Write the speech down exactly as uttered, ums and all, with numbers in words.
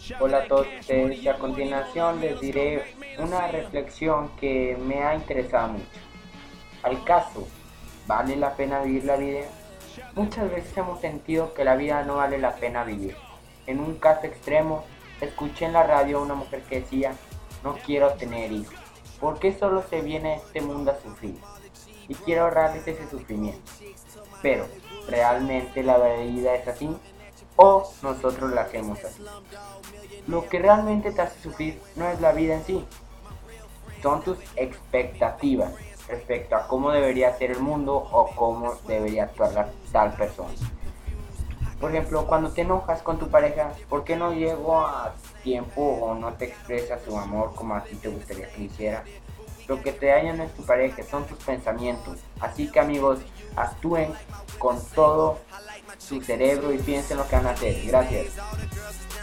Hola a todos ustedes y a continuación les diré una reflexión que me ha interesado mucho. Al caso, ¿vale la pena vivir la vida? Muchas veces hemos sentido que la vida no vale la pena vivir. En un caso extremo, escuché en la radio a una mujer que decía, no quiero tener hijos, porque solo se viene a este mundo a sufrir y quiero ahorrarles ese sufrimiento. Pero, ¿realmente la vida es así? ¿O nosotros la hacemos así? Lo que realmente te hace sufrir no es la vida en sí, son tus expectativas respecto a cómo debería ser el mundo o cómo debería actuar la, tal persona. Por ejemplo, cuando te enojas con tu pareja, ¿por qué no llegó a tiempo o no te expresa su amor como a ti te gustaría que lo hiciera? Lo que te daña no es tu pareja, son tus pensamientos. Así que amigos, actúen con todo su cerebro y piensen lo que van a hacer. Gracias.